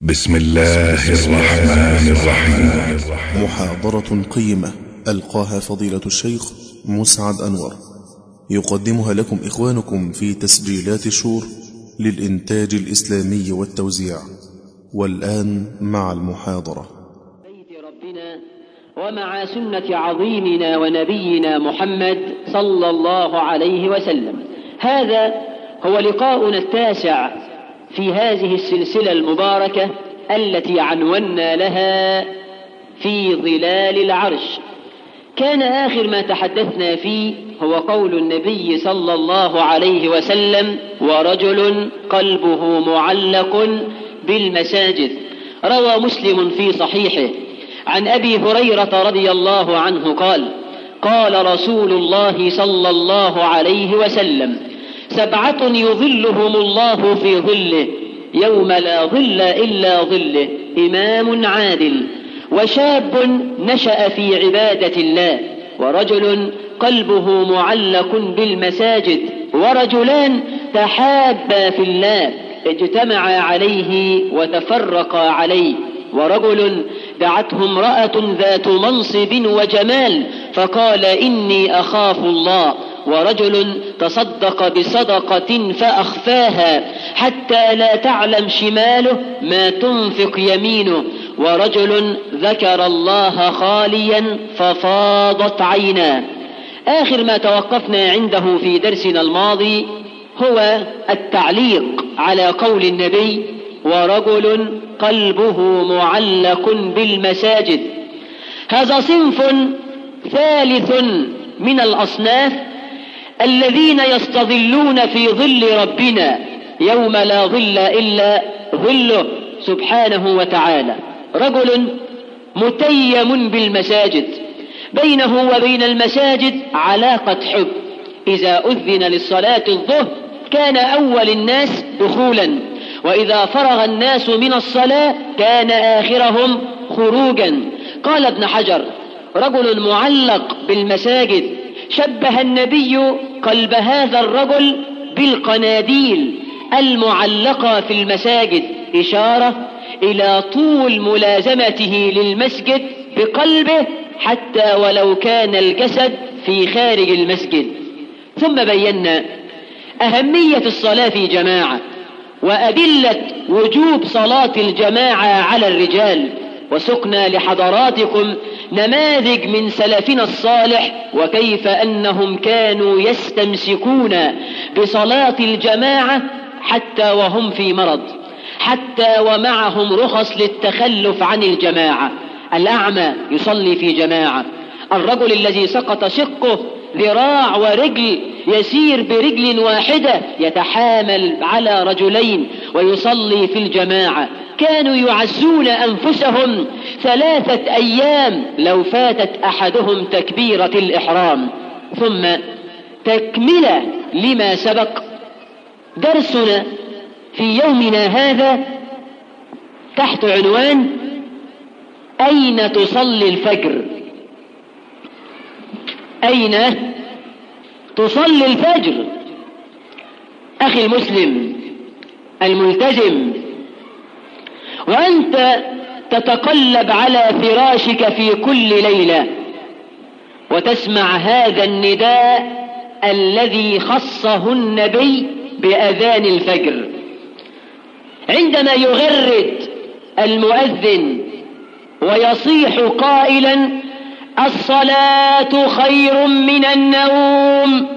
بسم الله الرحمن الرحيم. محاضرة قيمة ألقاها فضيلة الشيخ مسعد أنور، يقدمها لكم إخوانكم في تسجيلات الشور للإنتاج الإسلامي والتوزيع. والآن مع المحاضرة. بيت ربنا ومع سنة عظيمنا ونبينا محمد صلى الله عليه وسلم. هذا هو لقاؤنا التاسع في هذه السلسلة المباركة التي عنونا لها في ظلال العرش. كان آخر ما تحدثنا فيه هو قول النبي صلى الله عليه وسلم: ورجل قلبه معلق بالمساجد. روى مسلم في صحيحه عن أبي هريرة رضي الله عنه قال: قال رسول الله صلى الله عليه وسلم: 7 يظلهم الله في ظله يوم لا ظل إلا ظله: إمام عادل، وشاب نشأ في عبادة الله، ورجل قلبه معلق بالمساجد، ورجلان تحابا في الله اجتمعا عليه وتفرقا عليه، ورجل دعته امرأة ذات منصب وجمال فقال: إني أخاف الله، ورجل تصدق بصدقة فأخفاها حتى لا تعلم شماله ما تنفق يمينه، ورجل ذكر الله خاليا ففاضت عيناه. آخر ما توقفنا عنده في درسنا الماضي هو التعليق على قول النبي: ورجل قلبه معلق بالمساجد. هذا صنف ثالث من الأصناف الذين يستظلون في ظل ربنا يوم لا ظل إلا ظله سبحانه وتعالى. رجل متيم بالمساجد، بينه وبين المساجد علاقة حب. إذا أذن للصلاة الظهر كان أول الناس دخولا، وإذا فرغ الناس من الصلاة كان آخرهم خروجا. قال ابن حجر: رجل معلق بالمساجد. شبه النبي قلب هذا الرجل بالقناديل المعلقة في المساجد، إشارة إلى طول ملازمته للمسجد بقلبه حتى ولو كان الجسد في خارج المسجد. ثم بينا أهمية الصلاة في جماعة وأدلة وجوب صلاة الجماعة على الرجال، وسقنا لحضراتكم نماذج من سلفنا الصالح وكيف أنهم كانوا يستمسكون بصلاة الجماعة حتى وهم في مرض، حتى ومعهم رخص للتخلف عن الجماعة. الأعمى يصلي في جماعة، الرجل الذي سقط شقه ذراع ورجل يسير برجل واحدة يتحامل على رجلين ويصلي في الجماعة. كانوا يعزون أنفسهم 3 أيام لو فاتت أحدهم تكبيرة الإحرام. ثم تكملة لما سبق، درسنا في يومنا هذا تحت عنوان: أين تصلي الفجر؟ أين تصلي الفجر؟ أخي المسلم الملتزم، وأنت تتقلب على فراشك في كل ليلة وتسمع هذا النداء الذي خصه النبي بأذان الفجر، عندما يغرد المؤذن ويصيح قائلا: الصلاة خير من النوم،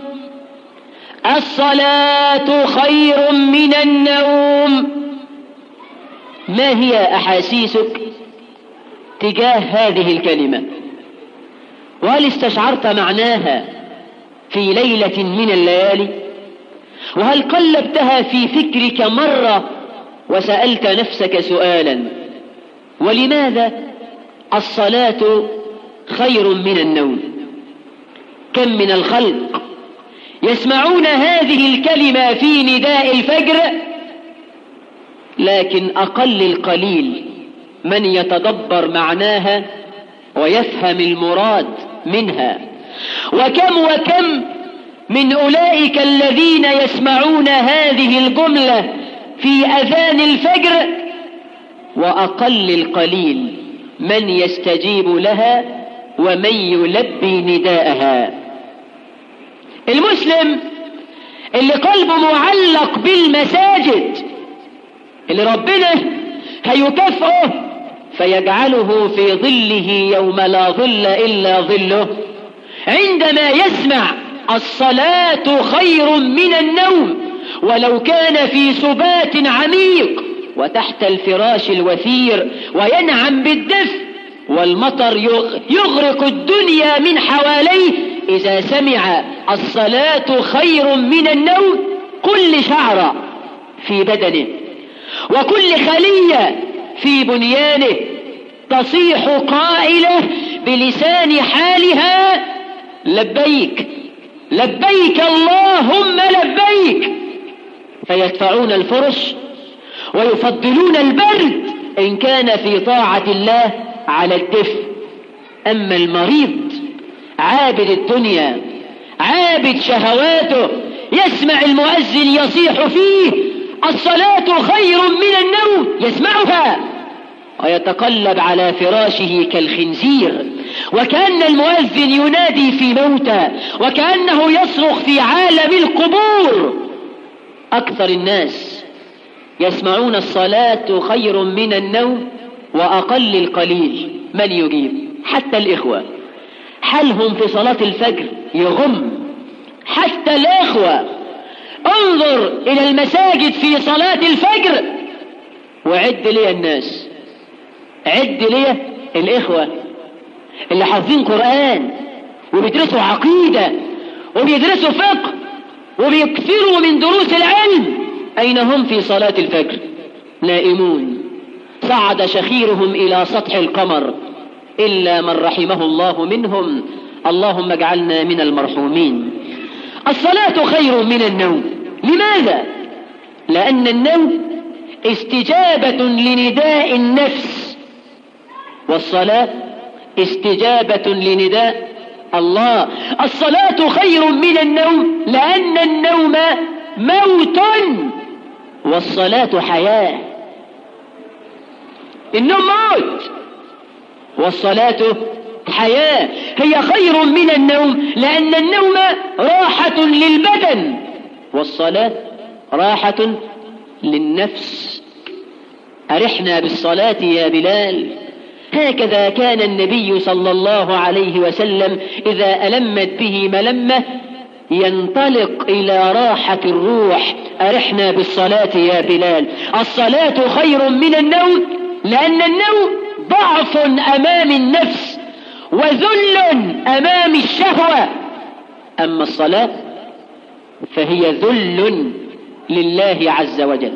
الصلاة خير من النوم. ما هي أحاسيسك تجاه هذه الكلمة؟ وهل استشعرت معناها في ليلة من الليالي؟ وهل قلبتها في فكرك مرة وسألت نفسك سؤالا: ولماذا الصلاة خير من النوم؟ كم من الخلق يسمعون هذه الكلمة في نداء الفجر، لكن أقل القليل من يتدبر معناها ويفهم المراد منها. وكم من أولئك الذين يسمعون هذه الجملة في أذان الفجر وأقل القليل من يستجيب لها ومن يلبي نداءها. المسلم اللي قلبه معلق بالمساجد اللي ربنا هيكافئه فيجعله في ظله يوم لا ظل إلا ظله، عندما يسمع الصلاة خير من النوم ولو كان في سبات عميق وتحت الفراش الوثير وينعم بالدفء والمطر يغرق الدنيا من حواليه، إذا سمع الصلاة خير من النوم كل شعرة في بدنه وكل خلية في بنيانه تصيح قائلة بلسان حالها: لبيك لبيك اللهم لبيك. فيدفعون الفرش ويفضلون البرد إن كان في طاعة الله على الدفء. أما المريض عابد الدنيا عابد شهواته يسمع المؤذن يصيح فيه: الصلاة خير من النوم، يسمعها ويتقلب على فراشه كالخنزير، وكأن المؤذن ينادي في موتى، وكأنه يصرخ في عالم القبور. أكثر الناس يسمعون الصلاة خير من النوم وأقل القليل من يجيب. حتى الإخوة حالهم في صلاة الفجر يغم، حتى الإخوة. انظر إلى المساجد في صلاة الفجر وعد لي الناس، عد لي الإخوة اللي حافظين قرآن وبيدرسوا عقيدة وبيدرسوا فقه وبيكثروا من دروس العلم، أين هم في صلاة الفجر؟ نائمون، صعد شخيرهم إلى سطح القمر إلا من رحمه الله منهم، اللهم اجعلنا من المرحومين. الصلاة خير من النوم. لماذا؟ لأن النوم استجابة لنداء النفس، والصلاة استجابة لنداء الله. الصلاة خير من النوم لأن النوم موت والصلاة حياة. النوم موت والصلاة حياة. هي خير من النوم لأن النوم راحة للبدن والصلاة راحة للنفس. أرحنا بالصلاة يا بلال. هكذا كان النبي صلى الله عليه وسلم إذا ألمت به ملمة ينطلق إلى راحة الروح. أرحنا بالصلاة يا بلال. الصلاة خير من النوم لأن النوم ضعف أمام النفس وذل أمام الشهوة، أما الصلاة فهي ذل لله عز وجل.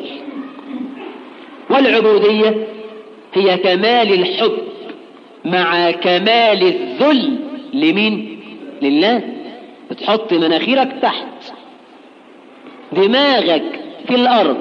والعبودية هي كمال الحب مع كمال الذل. لمين؟ لله. بتحط مناخيرك تحت، دماغك في الأرض،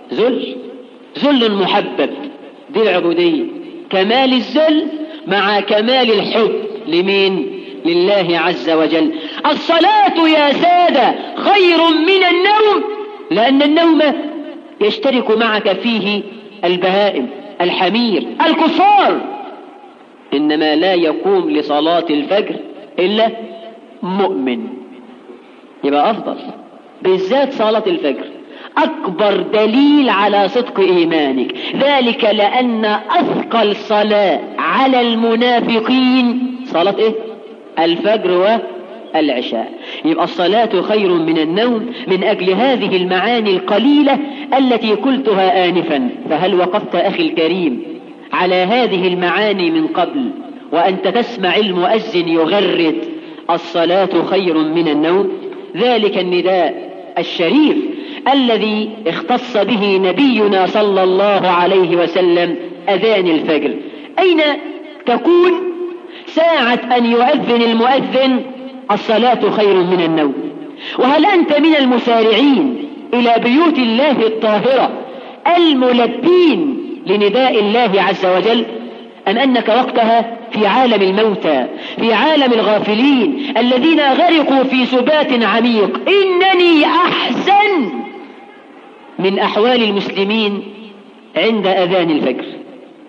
ذل محبب، دي العبودية. كمال الذل مع كمال الحب لمين؟ لله عز وجل. الصلاة يا سادة خير من النوم لأن النوم يشترك معك فيه البهائم، الحمير، الكفار، إنما لا يقوم لصلاة الفجر إلا مؤمن. يبقى أفضل بالذات صلاة الفجر، أكبر دليل على صدق إيمانك. ذلك لأن أثقل صلاة على المنافقين صلاة إيه؟ الفجر والعشاء. يبقى الصلاة خير من النوم من أجل هذه المعاني القليلة التي قلتها آنفا. فهل وقفت أخي الكريم على هذه المعاني من قبل وأنت تسمع المؤذن يغرد الصلاة خير من النوم؟ ذلك النداء الشريف الذي اختص به نبينا صلى الله عليه وسلم، أذان الفجر. أين تكون ساعة أن يؤذن المؤذن الصلاة خير من النوم؟ وهل أنت من المسارعين إلى بيوت الله الطاهرة الملبين لنداء الله عز وجل، أم أنك وقتها في عالم الموتى، في عالم الغافلين الذين غرقوا في سبات عميق؟ إنني أحزن من أحوال المسلمين عند أذان الفجر.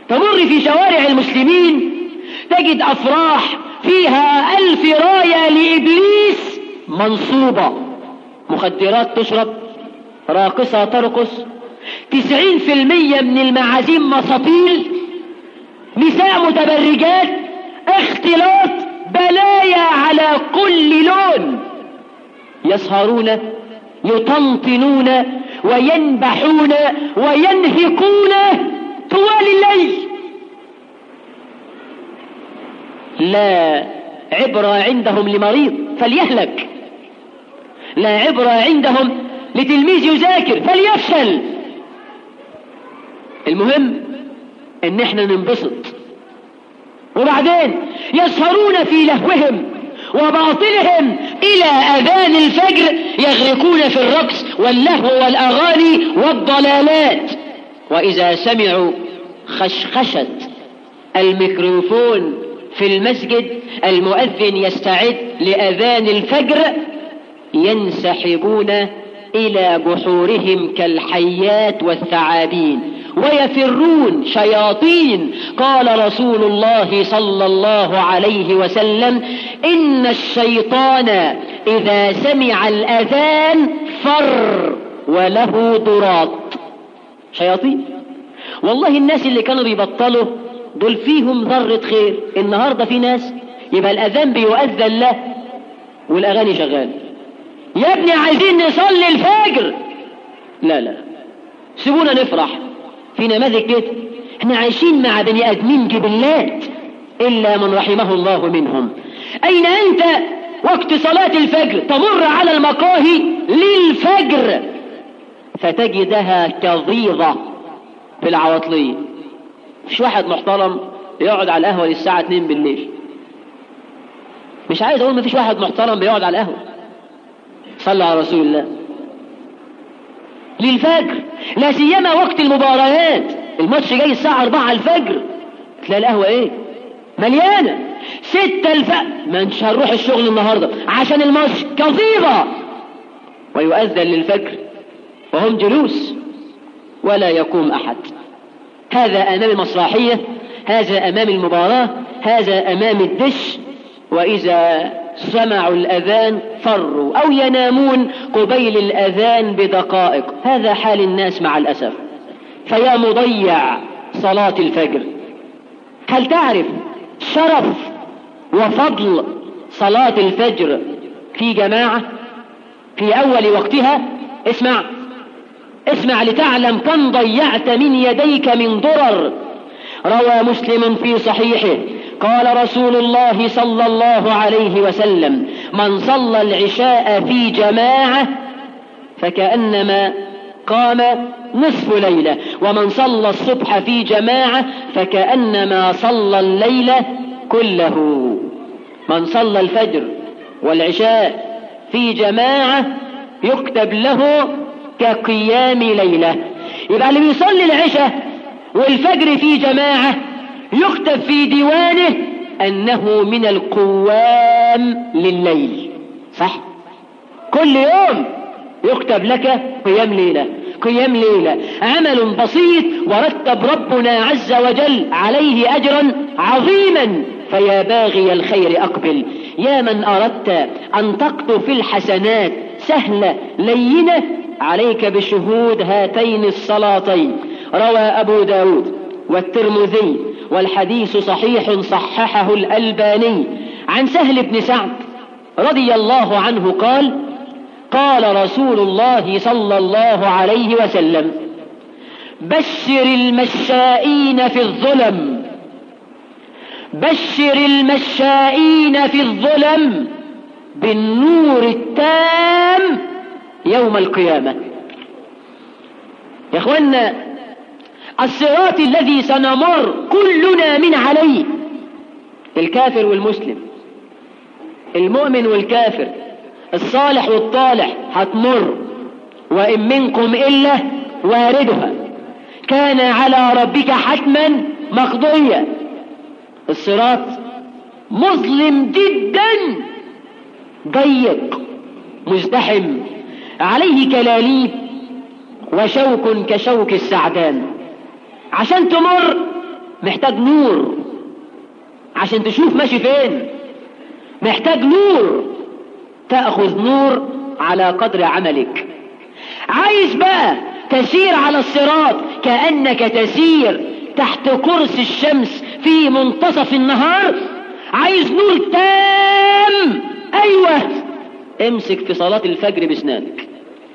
تمر في شوارع المسلمين تجد أفراح فيها 1000 راية لإبليس منصوبة، مخدرات تشرب، راقصة ترقص، 90% من المعازيم مساطيل، نساء متبرجات، اختلاط، بلايا على كل لون، يسهرون يطنطنون وينبحون وينهقون طوال الليل. لا عبرة عندهم لمريض فليهلك، لا عبرة عندهم لتلميذ يذاكر فليفشل. المهم ان احنا ننبسط، وبعدين يسهرون في لهوهم وباطلهم الى اذان الفجر، يغرقون في الرقص واللهو والاغاني والضلالات. واذا سمعوا خشخشة الميكروفون في المسجد، المؤذن يستعد لأذان الفجر، ينسحبون إلى جحورهم كالحيات والثعابين ويفرون شياطين. قال رسول الله صلى الله عليه وسلم: إن الشيطان إذا سمع الأذان فر وله ضراط. شياطين والله. الناس اللي كانوا بيبطلوا دول فيهم ذرة خير. النهاردة في ناس يبقى الأذان بيؤذن له والأغاني شغال. يا ابني عايزين نصلي الفجر، لا لا سيبونا نفرح. في نماذج كده، احنا عايشين مع بني آدمين جبلات إلا من رحمه الله منهم. أين أنت وقت صلاة الفجر؟ تمر على المقاهي للفجر فتجدها كظيظة في العواطلية. مش واحد محترم يقعد على القهوة للساعة 2 بالليل. مش عايز اقول مفيش واحد محترم بيقعد على القهوة. صلى على رسول الله. للفجر، لا سيما وقت المباريات، الماتش جاي الساعة 4 الفجر، تلاقي القهوة ايه مليانة. 6 الفجر، ما انش هنروح الشغل النهاردة عشان الماتش، كظيظة. ويؤذن للفجر وهم جلوس ولا يقوم أحد. هذا أمام المسرحية، هذا أمام المباراة، هذا أمام الدش. وإذا سمعوا الأذان فروا أو ينامون قبيل الأذان بدقائق. هذا حال الناس مع الأسف. فيا مضيع صلاة الفجر، هل تعرف شرف وفضل صلاة الفجر في جماعة في أول وقتها؟ اسمع لتعلم كم ضيعت من يديك من ضرر. روى مسلم في صحيحه قال رسول الله صلى الله عليه وسلم: من صلى العشاء في جماعة فكأنما قام نصف ليلة، ومن صلى الصبح في جماعة فكأنما صلى الليل كله. من صلى الفجر والعشاء في جماعة يكتب له كقيام ليلة. يبقى اللي بيصلي العشاء والفجر في جماعة يكتب في ديوانه أنه من القوام لليل. صح؟ كل يوم يكتب لك قيام ليلة، قيام ليلة. عمل بسيط ورتب ربنا عز وجل عليه أجرا عظيما. فيا باغي الخير أقبل، يا من أردت أن تقطف الحسنات سهلة لينة، عليك بشهود هاتين الصلاتين. روى أبو داود والترمذي والحديث صحيح صححه الألباني عن سهل بن سعد رضي الله عنه قال: قال رسول الله صلى الله عليه وسلم: بشر المشائين في الظلم، بشر المشائين في الظلم بالنور التام يوم القيامة. يا اخوانا، الصراط الذي سنمر كلنا من عليه، الكافر والمسلم، المؤمن والكافر، الصالح والطالح، هتمر. وإن منكم إلا واردها كان على ربك حتما مقضيا. الصراط مظلم جدا، ضيق، مزدحم، عليه كلاليب وشوك كشوك السعدان. عشان تمر محتاج نور عشان تشوف ماشي فين، محتاج نور، تأخذ نور على قدر عملك. عايز بقى تسير على الصراط كأنك تسير تحت قرص الشمس في منتصف النهار، عايز نور تام، ايوه، امسك في صلاة الفجر باسنانك،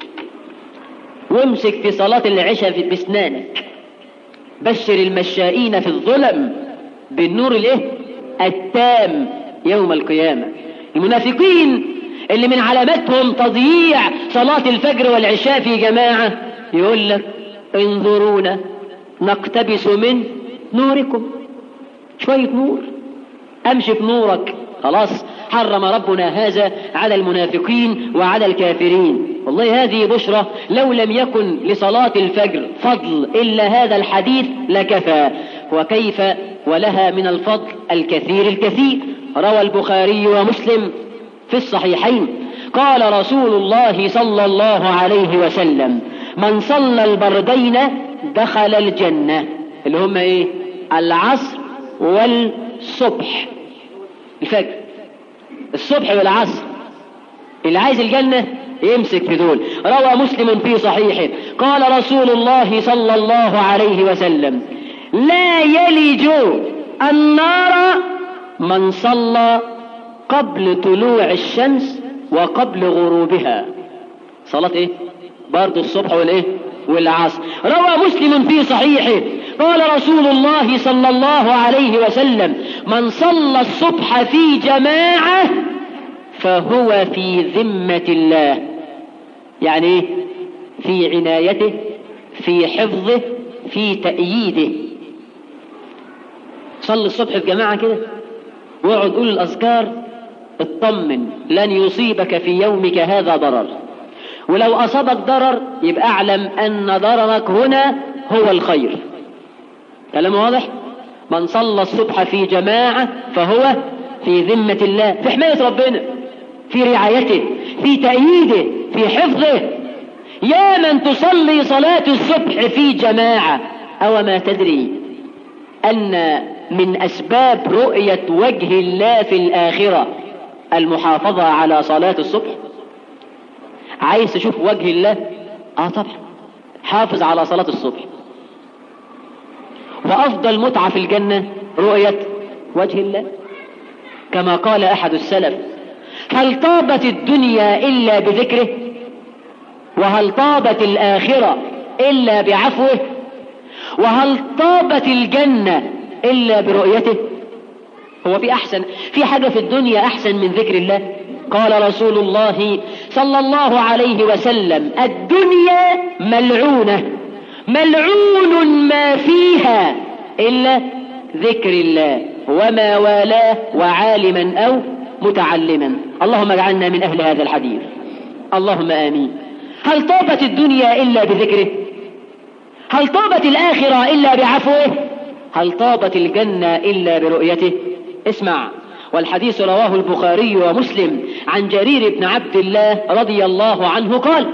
وامسك في صلاة العشاء باسنانك. بشر المشائين في الظلم بالنور التام يوم القيامة. المنافقين اللي من علاماتهم تضييع صلاة الفجر والعشاء في جماعة يقول لك انظرونا نقتبس من نوركم، شوية نور، امشي بنورك. خلاص حرم ربنا هذا على المنافقين وعلى الكافرين. والله هذه بشرى، لو لم يكن لصلاة الفجر فضل إلا هذا الحديث لكفى، وكيف ولها من الفضل الكثير الكثير. روى البخاري ومسلم في الصحيحين قال رسول الله صلى الله عليه وسلم: من صلى البردين دخل الجنة، اللي هم ايه؟ العصر والصبح. الفجر، الصبح والعصر، اللي عايز الجنة يمسك في دول. روى مسلم في صحيحه قال رسول الله صلى الله عليه وسلم: لا يلج النار من صلى قبل طلوع الشمس وقبل غروبها. صلاة ايه؟ برضو الصبح والعصر. روى مسلم في صحيحه قال رسول الله صلى الله عليه وسلم: من صلى الصبح في جماعة فهو في ذمة الله. يعني ايه؟ في عنايته، في حفظه، في تأييده. صلي الصبح في جماعة كده واقعد قول الأذكار، اطمن لن يصيبك في يومك هذا ضرر، ولو أصابك ضرر يبقى أعلم أن ضررك هنا هو الخير. كلام واضح؟ من صلى الصبح في جماعة فهو في ذمة الله، في حماية ربنا، في رعايته، في تأييده، في حفظه. يا من تصلي صلاة الصبح في جماعة، أو ما تدري أن من أسباب رؤية وجه الله في الآخرة المحافظة على صلاة الصبح؟ عايز تشوف وجه الله؟ طبعا حافظ على صلاة الصبح. وأفضل متعة في الجنة رؤية وجه الله، كما قال أحد السلف: هل طابت الدنيا إلا بذكره؟ وهل طابت الآخرة إلا بعفوه؟ وهل طابت الجنة إلا برؤيته؟ هو في حاجة في الدنيا أحسن من ذكر الله؟ قال رسول الله صلى الله عليه وسلم: الدنيا ملعونة، ملعون ما فيها إلا ذكر الله وما والاه وعالما أو متعلما. اللهم اجعلنا من أهل هذا الحديث، اللهم آمين. هل طابت الدنيا إلا بذكره؟ هل طابت الآخرة إلا بعفوه؟ هل طابت الجنة إلا برؤيته؟ اسمع، والحديث رواه البخاري ومسلم عن جرير بن عبد الله رضي الله عنه قال: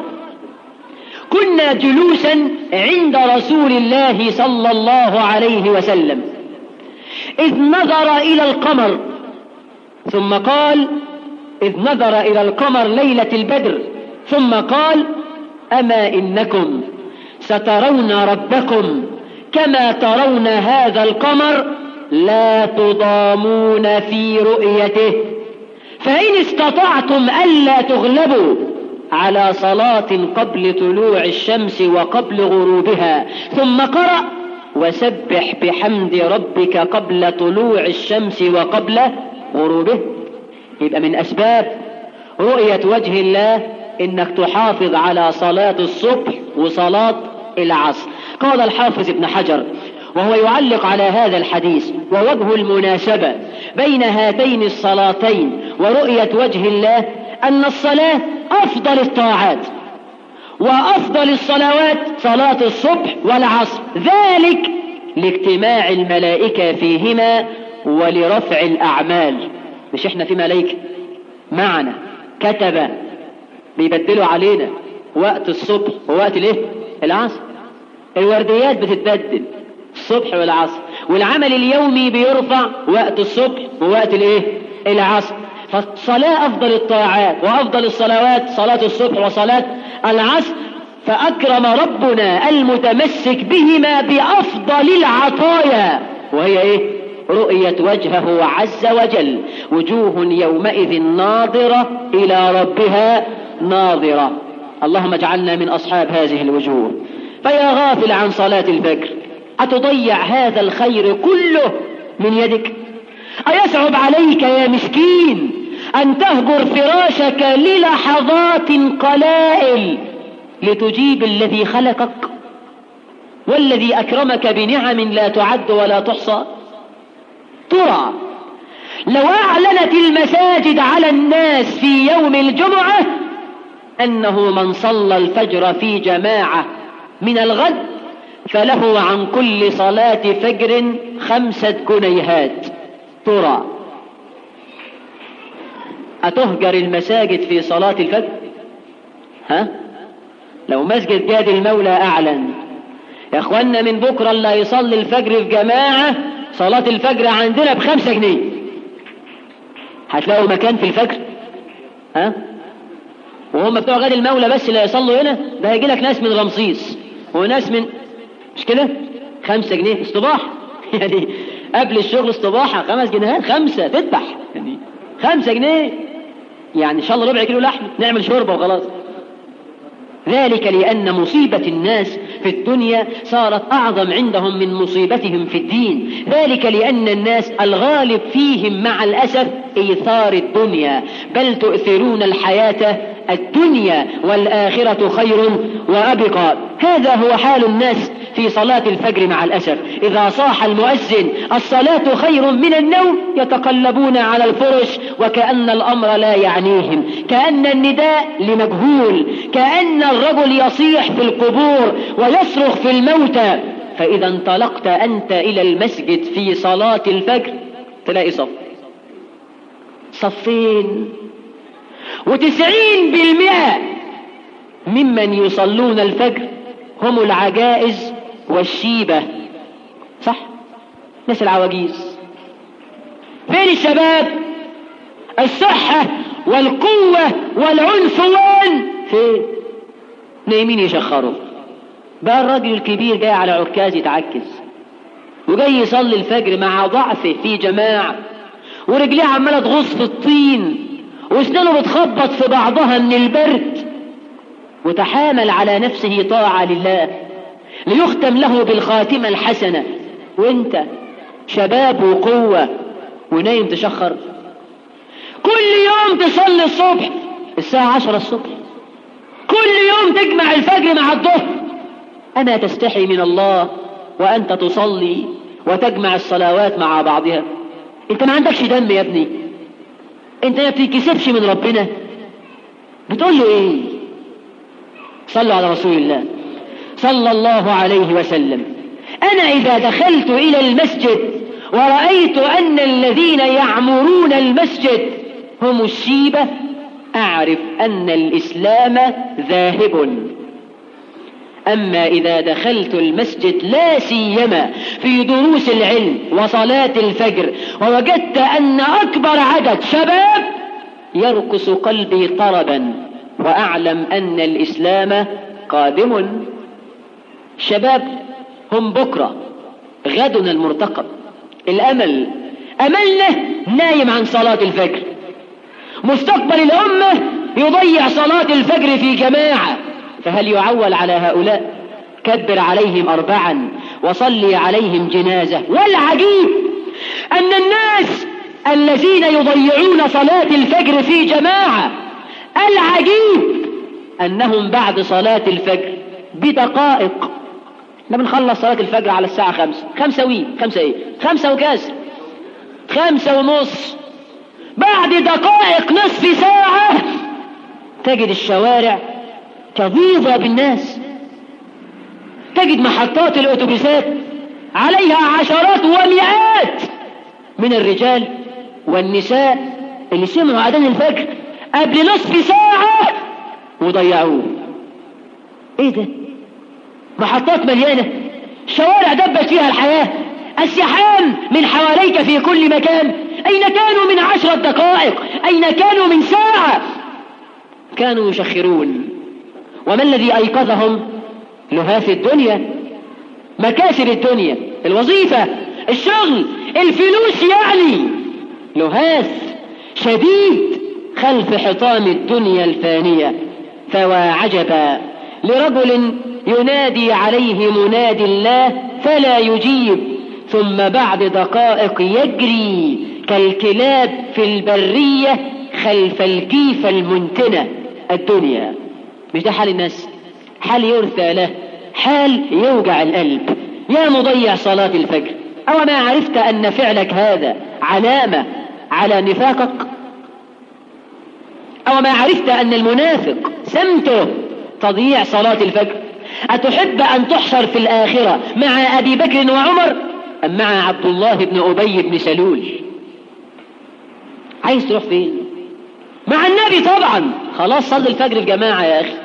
كنا جلوسا عند رسول الله صلى الله عليه وسلم إذ نظر إلى القمر، ثم قال: إذ نظر إلى القمر ليلة البدر، ثم قال: أما إنكم سترون ربكم كما ترون هذا القمر، لا تضامون في رؤيته، فإن استطعتم ألا تغلبوا على صلاة قبل طلوع الشمس وقبل غروبها. ثم قرأ: وسبح بحمد ربك قبل طلوع الشمس وقبل غروبه. يبقى من أسباب رؤية وجه الله إنك تحافظ على صلاة الصبح وصلاة العصر. قال الحافظ ابن حجر وهو يعلق على هذا الحديث: ووجه المناسبة بين هاتين الصلاتين ورؤية وجه الله أن الصلاة أفضل الطاعات، وأفضل الصلوات صلاة الصبح والعصر، ذلك لاجتماع الملائكة فيهما ولرفع الأعمال. مش احنا في ملائكة معنا كتبة بيبدلوا علينا وقت الصبح ووقت العصر. الورديات بتتبدل الصبح والعصر، والعمل اليومي بيرفع وقت الصبح ووقت العصر. فالصلاة أفضل الطاعات وأفضل الصلوات صلاة الصبح وصلاة العصر، فأكرم ربنا المتمسك بهما بأفضل العطايا، وهي رؤية وجهه عز وجل. وجوه يومئذ ناظرة إلى ربها ناظرة. اللهم اجعلنا من أصحاب هذه الوجوه. فيا غافل عن صلاة الفجر، أتضيع هذا الخير كله من يدك؟ أيصعب عليك يا مسكين أن تهجر فراشك للحظات قلائل لتجيب الذي خلقك والذي أكرمك بنعم لا تعد ولا تحصى؟ ترى لو أعلنت المساجد على الناس في يوم الجمعة أنه من صلى الفجر في جماعة من الغد فله عن كل صلاة فجر 5 جنيهات، ترى أتهجر المساجد في صلاة الفجر؟ لو مسجد جاد المولى أعلن يا أخوانا من بكرة اللي يصلي الفجر في جماعة صلاة الفجر عندنا ب5 جنيه، هتلاقوا مكان في الفجر؟ وهم بتوع غاد المولى بس اللي يصلوا هنا؟ ده هيجي لك ناس من رمسيس وناس من مش كده 5 جنيه اصطباح يعني قبل الشغل اصطباحة 5 جنيهات 5 تذبح يعني 5 جنيه يعني ان شاء الله ربع كيلو لحم نعمل شوربة وخلاص. ذلك لأن مصيبة الناس في الدنيا صارت أعظم عندهم من مصيبتهم في الدين. ذلك لأن الناس الغالب فيهم مع الأسف إيثار الدنيا، بل تؤثرون الحياة الدنيا والآخرة خير وأبقى. هذا هو حال الناس في صلاة الفجر مع الأسف. إذا صاح المؤذن الصلاة خير من النوم يتقلبون على الفرش وكأن الأمر لا يعنيهم، كأن النداء لمجهول، كأن الرجل يصيح في القبور ويصرخ في الموتى. فإذا انطلقت أنت إلى المسجد في صلاة الفجر تلاقي صفين 90% ممن يصلون الفجر هم العجائز والشيبة، صح؟ ناس العواجيز. فين الشباب؟ الصحة والقوة والعنفوان فين؟ نايمين يشخروا. بقى الراجل الكبير جاي على عكاز يتعكز وجاي يصلي الفجر مع ضعفه في جماعة ورجليه عمالة تغص في الطين واسنانه بتخبط في بعضها من البرد، وتحامل على نفسه طاعة لله ليختم له بالخاتمة الحسنة، وانت شباب وقوة ونايم تشخر. كل يوم تصلي الصبح الساعة 10 الصبح، كل يوم تجمع الفجر مع الظهر. أما تستحي من الله وأنت تصلي وتجمع الصلوات مع بعضها؟ انت ما عندكش دم يا ابني، انت ما بتتكسفش من ربنا، بتقول له ايه؟ صلوا على رسول الله صلى الله عليه وسلم. انا اذا دخلت الى المسجد ورأيت ان الذين يعمرون المسجد هم الشيبة اعرف ان الاسلام ذاهب. اما اذا دخلت المسجد لا سيما في دروس العلم وصلاة الفجر ووجدت ان اكبر عدد شباب يرقص قلبي طربا واعلم ان الاسلام قادم. الشباب هم بكرة غدنا المرتقب. الامل املنا نايم عن صلاة الفجر. مستقبل الامة يضيع صلاة الفجر في جماعة، فهل يعول على هؤلاء؟ كبر عليهم 4 وصلي عليهم جنازة. والعجيب أن الناس الذين يضيعون صلاة الفجر في جماعة، العجيب أنهم بعد صلاة الفجر بدقائق، احنا بنخلص صلاة الفجر على الساعة 5 وكاس 5:30، بعد دقائق نصف ساعة تجد الشوارع تضيض بالناس، تجد محطات الأتوبيسات عليها عشرات ومئات من الرجال والنساء اللي سمعوا أذان الفجر قبل نصف ساعة وضيعوه. ايه ده؟ محطات مليانة، شوارع دبت فيها الحياة الزحام من حواليك في كل مكان. أين كانوا من 10 دقائق؟ أين كانوا من ساعة؟ كانوا يشخرون. وما الذي أيقظهم؟ لهاف الدنيا، مكاسب الدنيا، الوظيفة، الشغل، الفلوس، يعني لهاف شديد خلف حطام الدنيا الفانية. فوا عجبا لرجل ينادي عليه منادي الله فلا يجيب، ثم بعد دقائق يجري كالكلاب في البرية خلف الجيفة المنتنة. الدنيا مش ده حال الناس؟ حال يرثى له، حال يوجع القلب. يا مضيع صلاة الفجر، أو ما عرفت أن فعلك هذا علامة على نفاقك؟ أو ما عرفت أن المنافق سمته تضييع صلاة الفجر؟ أتحب أن تحشر في الآخرة مع أبي بكر وعمر أم مع عبد الله بن أبي بن سلول؟ عايز تروح فين؟ مع النبي طبعا. خلاص صلي الفجر في جماعة يا أخي.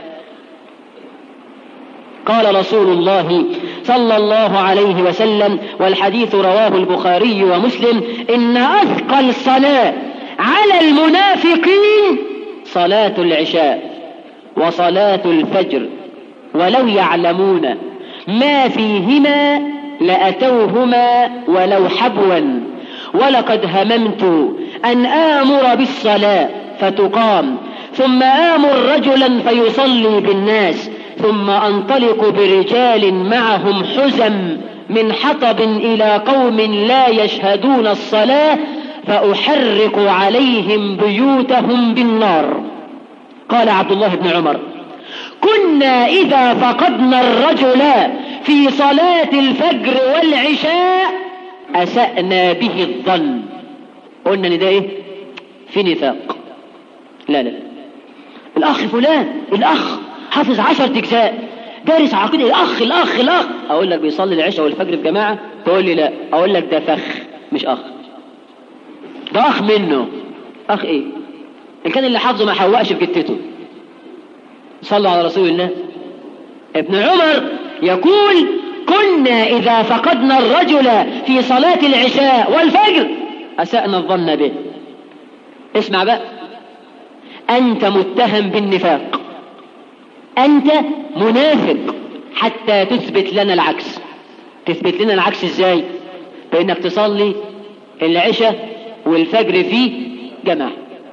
قال رسول الله صلى الله عليه وسلم، والحديث رواه البخاري ومسلم: إن أثقل صلاة على المنافقين صلاة العشاء وصلاة الفجر، ولو يعلمون ما فيهما لأتوهما ولو حبوا. ولقد هممت أن آمر بالصلاة فتقام، ثم آمر رجلا فيصلي بالناس، ثم أنطلق برجال معهم حزم من حطب إلى قوم لا يشهدون الصلاة فأحرق عليهم بيوتهم بالنار. قال عبد الله بن عمر: كنا إذا فقدنا الرجل في صلاة الفجر والعشاء أسأنا به الظن. قلنا ان ده ايه؟ في نفاق. لا الأخ فلان، الأخ حافظ 10 أجزاء، دارس عقيدة، الأخ أقول لك بيصلي العشاء والفجر في جماعة، تقول لي لا، أقول لك ده فخ مش أخ. ده أخ منه. أخ إيه؟ إن كان اللي حافظه ما حوقش في جتته. صلوا على رسول الله. ابن عمر يقول: كنا إذا فقدنا الرجل في صلاة العشاء والفجر أسأنا الظن به. اسمع بقى، أنت متهم بالنفاق، أنت منافق حتى تثبت لنا العكس. تثبت لنا العكس إزاي؟ بأنك تصلي العشاء والفجر في جماعة.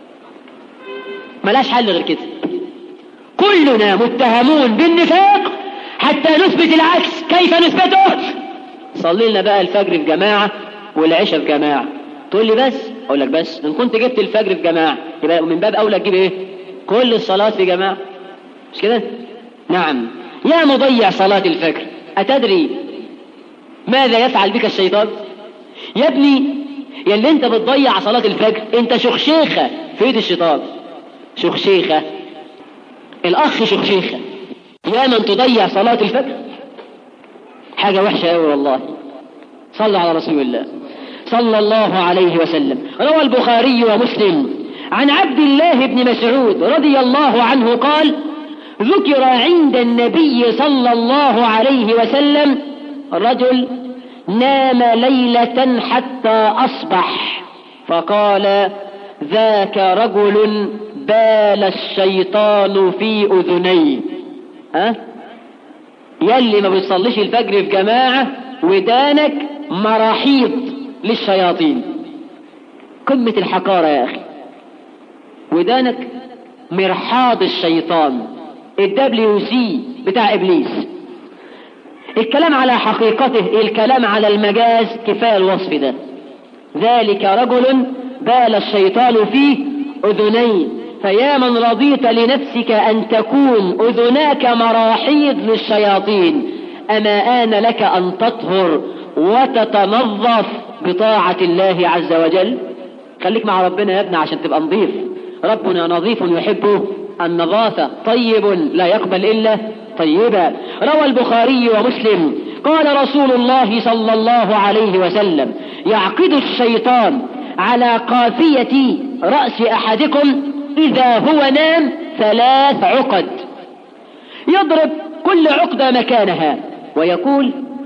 ملاش حل غير كده. كلنا متهمون بالنفاق حتى نثبت العكس. كيف نثبته؟ صلي لنا بقى الفجر في جماعة والعشاء في جماعة. تقول لي بس، أقول لك بس إن كنت جبت الفجر في جماعة يبقى من باب أولى تجيب إيه؟ كل الصلاة في جماعة، مش كده؟ نعم. يا مضيع صلاة الفجر، أتدري ماذا يفعل بك الشيطان؟ يا ابني، يا اللي انت بتضيع صلاة الفجر انت شخشيخة في ايد الشيطان. شخشيخة. الأخ شخشيخة. يا من تضيع صلاة الفجر، حاجة وحشة أوي والله. صلى على رسول الله صلى الله عليه وسلم. روى البخاري ومسلم عن عبد الله بن مسعود رضي الله عنه قال: ذكر عند النبي صلى الله عليه وسلم رجل نام ليلة حتى أصبح، فقال: ذاك رجل بال الشيطان في أذنيه. يلي ما بيصليش الفجر في جماعة ودانك مراحيض للشياطين. قمة الحقارة يا أخي. ودانك مرحاض الشيطان، الWC بتاع إبليس. الكلام على حقيقته، الكلام على المجاز، كفاية الوصف ده. ذلك رجل بال الشيطان في أذنين. فيا من رضيت لنفسك أن تكون أذناك مراحيض للشياطين، أما آن لك أن تطهر وتتنظف بطاعة الله عز وجل؟ خليك مع ربنا يا ابني عشان تبقى نظيف. ربنا نظيف يحب النظافة، طيب لا يقبل إلا طيبا. روى البخاري ومسلم قال رسول الله صلى الله عليه وسلم: يعقد الشيطان على قافية رأس أحدكم إذا هو نام 3 عقد، يضرب كل عقدة مكانها ويقول: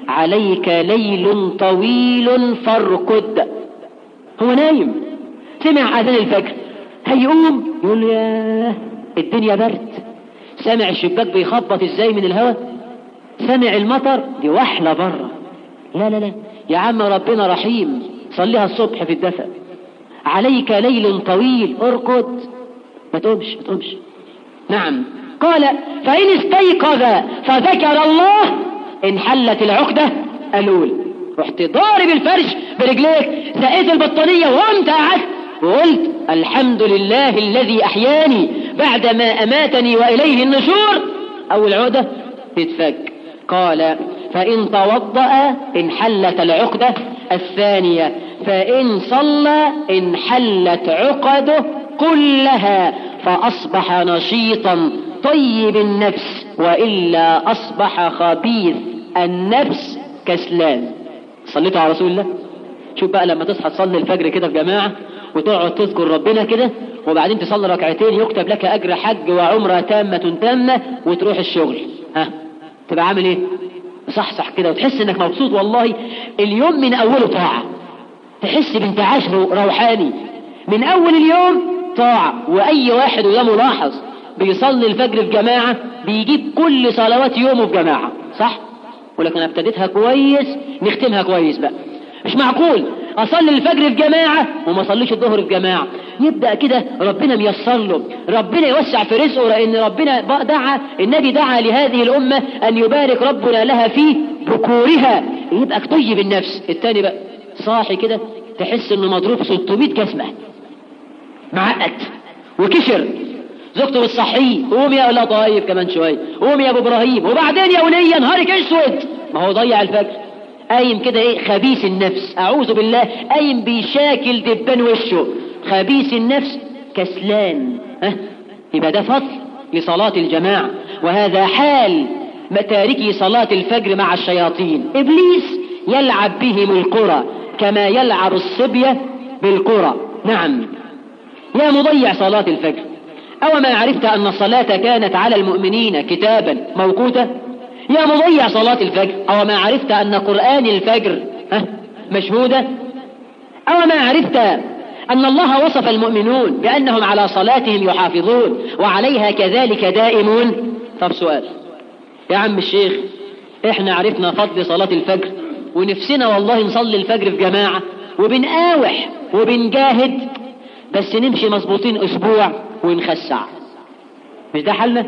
عليك ليل طويل فارقد. هو نايم سمع أذان الفجر، هيقوم يقول يا الدنيا برد، سمع الشباك بيخبط ازاي من الهواء، سمع المطر دي وحلة بره. لا لا لا يا عم ربنا رحيم، صليها الصبح في الدفء. عليك ليل طويل ارقد، ما تقومش. نعم. قال فإن استيقظ فذكر الله انحلت العقدة الأولى. رحت ضارب الفرش برجليك، سقيت البطانية وقمت قعدت وقلت الحمد لله الذي أحياني بعدما أماتني وإليه النشور، أول عقدة تتفك. قال فإن توضأ انحلت العقدة الثانية، فإن صلى انحلت عقده كلها، فأصبح نشيطا طيب النفس، وإلا أصبح خبيث النفس كسلان. صليتوا على رسول الله؟ شوف بقى لما تصحى تصلي الفجر كده في جماعة وتقعد تذكر ربنا كده، وبعدين تصلي ركعتين يكتب لك أجر حج وعمرة تامة وتروح الشغل، تبقى عامل ايه؟ صحصح كده وتحس انك مبسوط. والله اليوم من اوله طاعة، تحس بانتعاش روحاني من اول اليوم طاعة. واي واحد وده ملاحظ بيصلي الفجر في جماعة بيجيب كل صلوات يومه في جماعة، صح؟ ولكن انا ابتديتها كويس نختمها كويس بقى. مش معقول اصلي الفجر في جماعة وما اصليش الظهر في جماعة. يبدأ كده ربنا ميسر له، ربنا يوسع في رزقه، لان ربنا دعا، النبي دعا لهذه الامة ان يبارك ربنا لها في بكورها، يبقى طيب النفس. التاني بقى صاحي كده تحس انه مضروب 600 جسمة، معقد وكشر، زوجته بتصحيه قوم يا الله طيب كمان شويه، قوم يا ابو ابراهيم، وبعدين يا وليه نهارك اسود، ما هو ضيع الفجر. قايم كده ايه خبيث النفس، اعوذ بالله، قايم بيشاكل دبان وشه، خبيث النفس كسلان. يبقى ده فضل لصلاة الجماعة، وهذا حال تاركي صلاة الفجر مع الشياطين. ابليس يلعب بهم القرى كما يلعب الصبية بالقرى. نعم. يا مضيع صلاة الفجر، أو ما عرفت أن الصلاة كانت على المؤمنين كتابا موقوتا؟ يا مضيع صلاة الفجر، أو ما عرفت أن قرآن الفجر مشهودة؟ أو ما عرفت أن الله وصف المؤمنون بأنهم على صلاتهم يحافظون وعليها كذلك دائمون؟ طب سؤال يا عم الشيخ، احنا عرفنا فضل صلاة الفجر ونفسنا والله نصلي الفجر في جماعة وبنقاوح وبنجاهد، بس نمشي مظبوطين اسبوع ونخسع، مش ده حلنا؟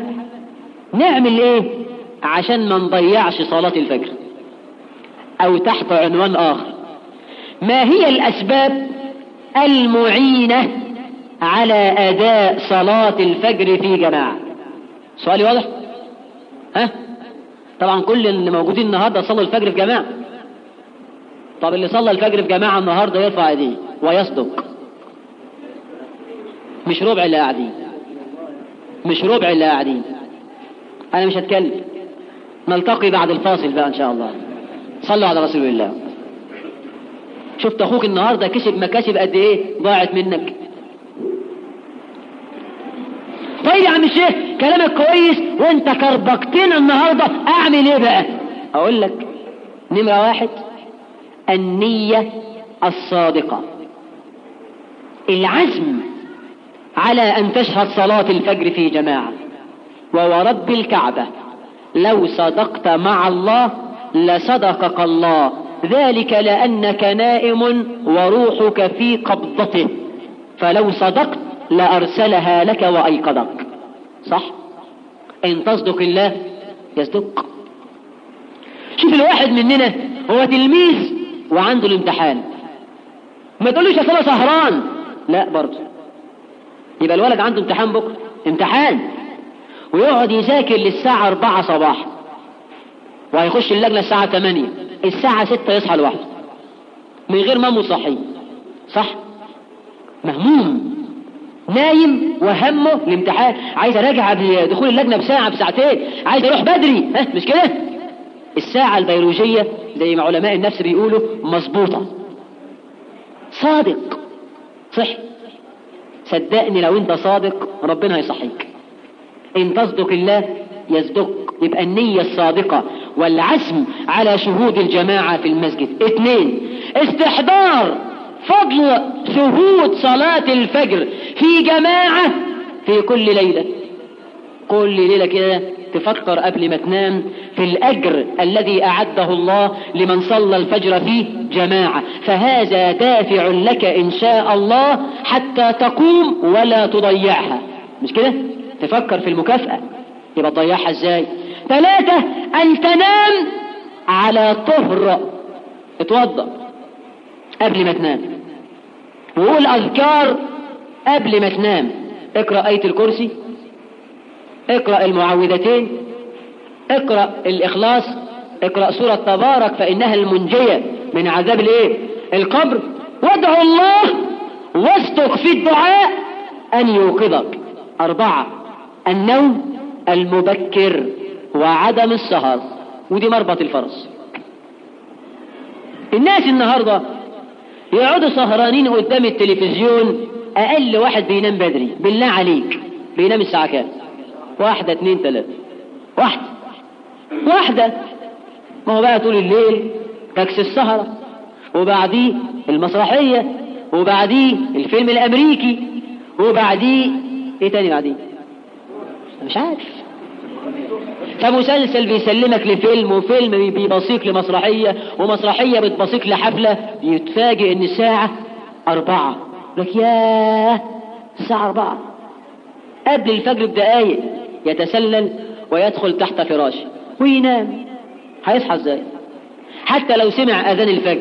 نعمل ايه عشان ما نضيعش صلاة الفجر؟ او تحت عنوان اخر، ما هي الاسباب المعينة على اداء صلاة الفجر في جماعة؟ سؤالي واضح؟ طبعا كل اللي موجودين النهاردة صلوا الفجر في جماعة. طب اللي صلى الفجر في جماعة النهاردة يرفع ايديه ويصدق. مش ربع اللي قاعدين، مش ربع اللي قاعدين. انا مش هتكلم، نلتقي بعد الفاصل بقى ان شاء الله. صلوا على رسول الله. شفت اخوك النهاردة كسب مكاسب قد ايه ضاعت منك. طيب يا عم الشيخ كلامك كويس وانت كربكتنا النهاردة، اعمل ايه بقى؟ اقول لك نمرة 1 النية الصادقة، العزم على أن تشهد صلاة الفجر في جماعة. وورب الكعبة لو صدقت مع الله لصدقك الله، ذلك لأنك نائم وروحك في قبضته، فلو صدقت لأرسلها لك وأيقظك. صح؟ إن تصدق الله يصدق. شوف الواحد مننا هو تلميذ وعنده الامتحان، ما تقولوش أصلا سهران، لا برضه. يبقى الولد عنده امتحان بكرة، امتحان، ويقعد يذاكر للساعة 4 صباحا، وهيخش اللجنة الساعة 8، الساعة 6 يصحى لوحده من غير ما صحي. صح؟ مهموم نايم وهمه الامتحان، عايز اراجع قبل دخول اللجنة بساعة بساعتين، عايز اروح بدري، مش كده؟ الساعة البيولوجية زي ما علماء النفس بيقولوا مظبوطة. صادق، صح؟ صدقني لو انت صادق ربنا هيصحيك. ان تصدق الله يصدق. يبقى النية الصادقة والعزم على شهود الجماعة في المسجد. 2 استحضار فضل شهود صلاة الفجر في جماعة في كل ليلة. كل ليلة كده تفكر قبل ما تنام في الأجر الذي أعده الله لمن صلى الفجر في جماعة، فهذا دافع لك إن شاء الله حتى تقوم ولا تضيعها. مش كده؟ تفكر في المكافأة، يبقى تضيعها ازاي؟ 3 أن تنام على طهر. اتوضأ قبل ما تنام وقول أذكار قبل ما تنام. اقرأ آية الكرسي، اقرأ المعوذتين، اقرأ الإخلاص، اقرأ سورة تبارك فإنها المنجية من عذاب القبر، وادعو الله واصدق في الدعاء أن يوقظك. 4 النوم المبكر وعدم السهر، ودي مربط الفرس. الناس النهاردة يقعدوا سهرانين قدام التلفزيون. أقل واحد بينام بدري بالله عليك بينام الساعة كام؟ 1 2 3 واحدة. ما هو بقى طول الليل تاكسي السهرة، وبعديه المسرحية، وبعديه الفيلم الأمريكي، وبعديه ايه تاني بعديه؟ مش عارف. فمسلسل بيسلمك لفيلم، وفيلم بيبصيك لمسرحية، ومسرحية بتبصيك لحفلة. يتفاجئ ان الساعة 4. لك ياه الساعة 4 قبل الفجر بدقايق. يتسلل ويدخل تحت فراشه وينام. هيصحى ازاي؟ حتى لو سمع اذان الفجر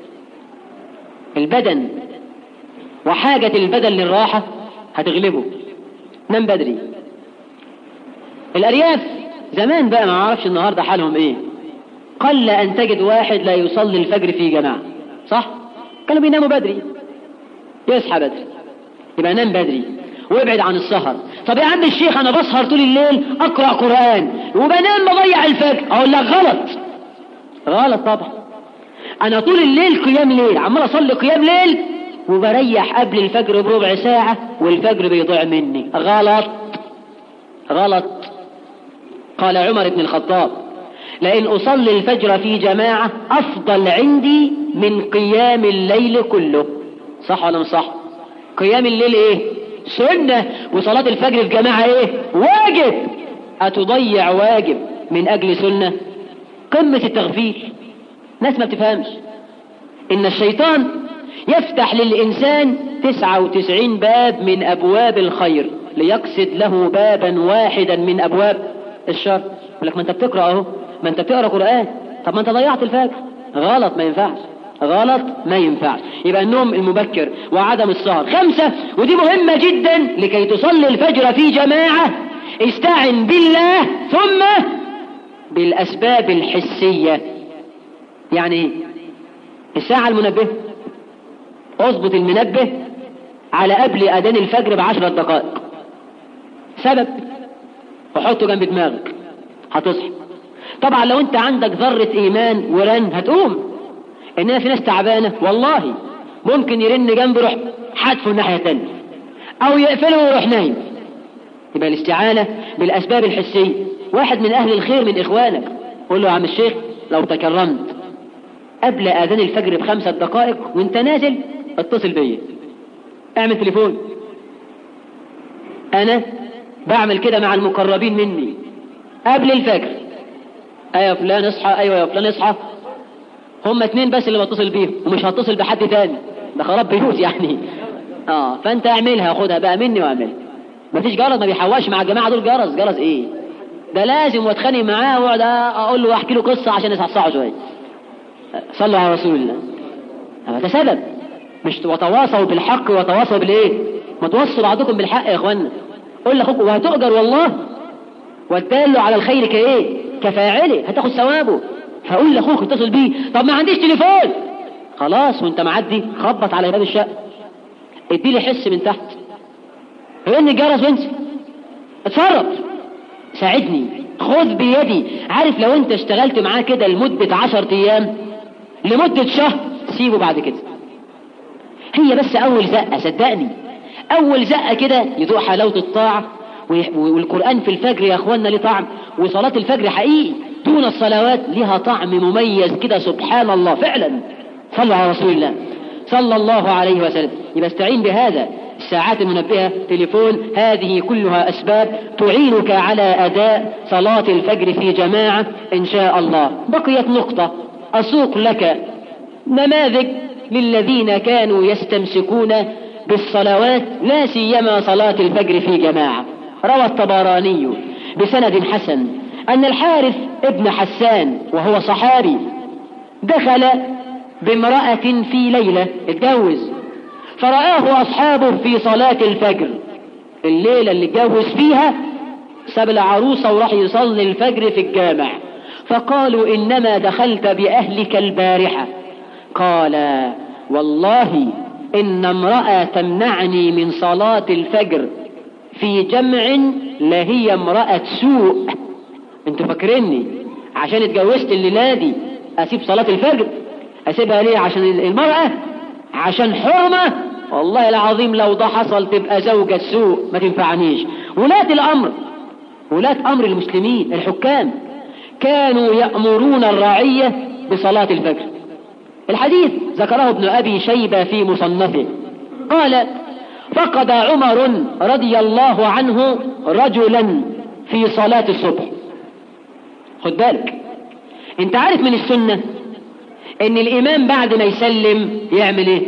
البدن وحاجة البدن للراحة هتغلبه. نام بدري. الأرياف زمان بقى، ما عارفش النهاردة حالهم ايه، قل أن تجد واحد لا يصلي الفجر في جماعة، صح؟ كانوا بيناموا بدري، يصحى بدري، يبقى نام بدري وابعد عن السهر. طب يا عم الشيخ أنا بسهر طول الليل أقرأ قرآن وبنام بضيع الفجر. أقول لك غلط طبعا. أنا طول الليل قيام ليل، عمال أصلي قيام ليل وبريح قبل الفجر بربع ساعة والفجر بيضيع مني. غلط. قال عمر بن الخطاب لئن أصلي الفجر في جماعة أفضل عندي من قيام الليل كله. صح ولا مش صح؟ قيام الليل ايه؟ سنة، وصلاة الفجر في جماعة ايه؟ واجب. أتضيع واجب من أجل سنة؟ قمة التغفيل. ناس ما بتفهمش إن الشيطان يفتح للإنسان 99 باب من أبواب الخير ليقصد له بابا واحدا من أبواب الشر. يقول لك ما أنت بتقرأ أهو، ما أنت بتقرأ قرآن، طب ما أنت ضيعت الفجر. غلط، ما ينفعش. يبقى النوم المبكر وعدم السهر. 5 ودي مهمة جدا لكي تصلي الفجر في جماعة، استعن بالله ثم بالأسباب الحسية. يعني ايه؟ الساعة المنبه، اضبط المنبه على قبل أذان الفجر ب10 دقائق. سبب وحطه جنب دماغك هتصحى. طبعا لو انت عندك ذرة ايمان ورن هتقوم. اننا في ناس تعبانة والله ممكن يرن جنبه يروح حدفه الناحية التانية او يقفله ويروح نايم. يبقى الاستعانة بالاسباب الحسية. واحد من اهل الخير من اخوانك قول له يا عم الشيخ لو تكرمت قبل اذان الفجر ب5 دقائق وانت نازل اتصل بيا، اعمل تليفون. انا بعمل كده مع المقربين مني قبل الفجر. ايوه فلان اصحى، ايوه يا فلان اصحى. هم 2 بس اللي بتصل بيهم ومش هتصل بحد تاني، ده خراب بيوت يعني. فانت اعملها، خدها بقى مني واعملها. مفيش جرس، ما بيحواش مع الجماعة دول. جرس ايه ده؟ لازم واتخانق معاه واقعد اقول له واحكي له قصة عشان يصحصحه شوية. صلوا على رسول الله. ده سبب. مش وتواصوا بالحق وتواصوا بالايه؟ ما توصوا بعضكم بالحق يا اخوانا. قول لاخوك وهتؤجر والله، والدال على الخير كفاعله هتاخد ثوابه. فقول لاخوك اتصل بيه. طب ما عنديش تليفون، خلاص وانت معدي خبط على باب الشقه، اديلي حس من تحت، رن الجرس وانسى، اتصرف، ساعدني، خذ بيدي. عارف لو انت اشتغلت معاه كده لمدة 10 ايام، لمدة شهر، سيبه بعد كده. هي بس اول زقة، صدقني اول زقة كده يذوق حلاوة الطاعة. والقرآن في الفجر يا اخوانا ليه طعم، وصلاة الفجر حقيقي دون الصلوات لها طعم مميز كده سبحان الله فعلا. صلوا على رسول الله صلى الله عليه وسلم. يبقى استعين بهذا، الساعات المنبهة، تليفون، هذه كلها أسباب تعينك على أداء صلاة الفجر في جماعة إن شاء الله. بقيت نقطة أسوق لك نماذج للذين كانوا يستمسكون بالصلوات لا سيما صلاة الفجر في جماعة. روى الطبراني بسند حسن أن الحارث ابن حسان وهو صحابي دخل بامرأة في ليلة، اتجوز، فرآه أصحابه في صلاة الفجر. الليلة اللي اتجوز فيها ساب العروسة وراح يصلي الفجر في الجامع، فقالوا إنما دخلت بأهلك البارحة. قال والله إن امرأة تمنعني من صلاة الفجر في جمع لهي امرأة سوء. انتوا فاكريني عشان اتجوزت الليلة دي أسيب صلاة الفجر؟ أسيبها ليه؟ عشان المرأة؟ عشان حرمة؟ والله العظيم لو ده حصل تبقى زوجة سوء ما تنفعنيش. ولاة أمر المسلمين الحكام كانوا يأمرون الرعية بصلاة الفجر. الحديث ذكره ابن أبي شيبة في مصنفه قال فقد عمر رضي الله عنه رجلا في صلاة الصبح. خد بالك، انت عارف من السنة ان الامام بعد ما يسلم يعمل ايه؟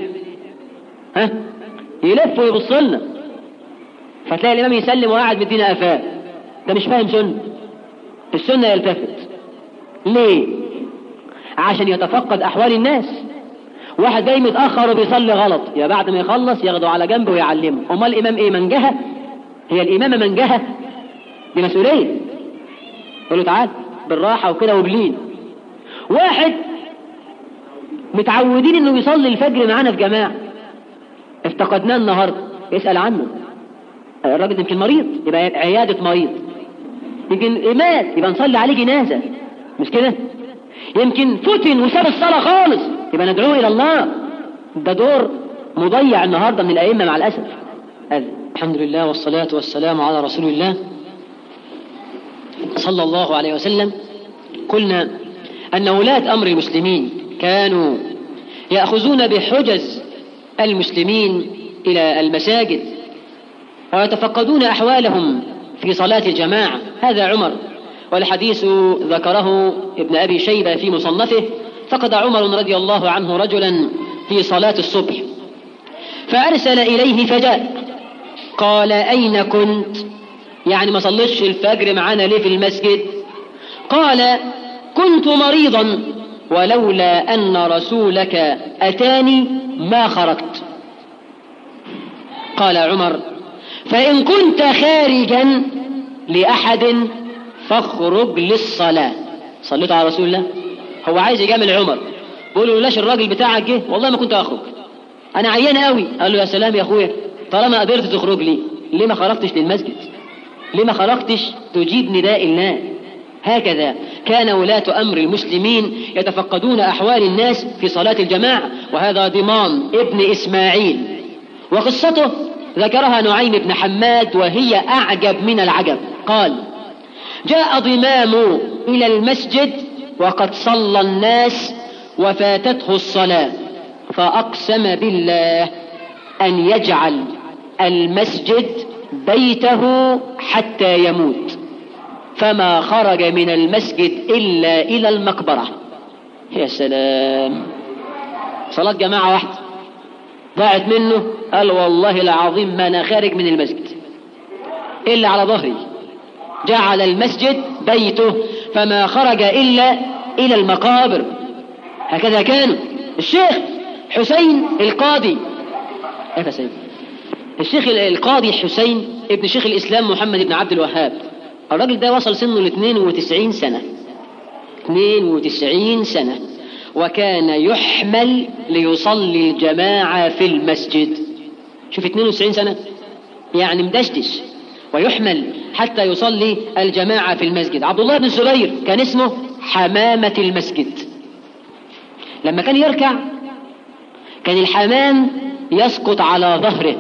يلف ويبص لنا، فتلاقي الامام يسلم وقاعد مدينا قفاه. ده مش فاهم سنة. السنة يلتفت. ليه؟ عشان يتفقد احوال الناس. واحد جاي متأخر وبيصلي غلط، يا بعد ما يخلص ياخده على جنب ويعلمه. امال الامام ايه؟ منجهة؟ هي الامامة منجهة؟ دي مسؤولية. يقول له تعال بالراحة وكده وبلين. واحد متعودين انه يصلي الفجر معانا في جماعة، افتقدناه النهاردة، يسأل عنه. الراجل يمكن مريض، يبقى عيادة مريض. يمكن مات، يبقى نصلي عليه جنازة، مش كده؟ يمكن فتن وساب الصلاة خالص، يبقى ندعوه إلى الله. ده دور مضيع النهاردة من الأئمة مع الأسف. الحمد لله والصلاة والسلام على رسول الله صلى الله عليه وسلم. قلنا أن ولاة أمر المسلمين كانوا يأخذون بحجز المسلمين إلى المساجد ويتفقدون أحوالهم في صلاة الجماعة. هذا عمر، والحديث ذكره ابن أبي شيبة في مصنفه. فقد عمر رضي الله عنه رجلا في صلاة الصبح فأرسل إليه فجاء. قال أين كنت؟ يعني ما صليتش الفجر معنا ليه في المسجد؟ قال كنت مريضا ولولا أن رسولك أتاني ما خرجت. قال عمر فإن كنت خارجا لأحد فاخرج للصلاة. صليت على رسول الله. هو عايز يجامل عمر، بيقول له لاش الراجل بتاعك جه والله ما كنت أخرج، أنا عيان قوي. قال له يا سلام يا أخويا، طالما قدرت تخرج لي ليه ما خرجتش للمسجد؟ ليه ما خرجتش تجيب نداء الله؟ هكذا كان ولاة أمر المسلمين يتفقدون أحوال الناس في صلاة الجماعة. وهذا ضمان ابن إسماعيل، وقصته ذكرها نعيم بن حماد وهي أعجب من العجب. قال جاء ضمام إلى المسجد وقد صلى الناس وفاتته الصلاة، فأقسم بالله أن يجعل المسجد بيته حتى يموت، فما خرج من المسجد إلا إلى المقبرة. يا سلام، صلاة جماعة واحدة ضاعت منه. قال والله العظيم ما أنا خارج من المسجد إلا على ظهري. جعل المسجد بيته فما خرج إلا إلى المقابر. هكذا كان الشيخ حسين القاضي، الشيخ القاضي حسين ابن شيخ الإسلام محمد بن عبد الوهاب. الراجل ده وصل سنه ل 92 سنة، 92 سنة، وكان يحمل ليصلي الجماعة في المسجد. شوف 92 سنة يعني مدشدش، ويحمل حتى يصلي الجماعة في المسجد. عبد الله بن الزبير كان اسمه حمامة المسجد. لما كان يركع كان الحمام يسقط على ظهره.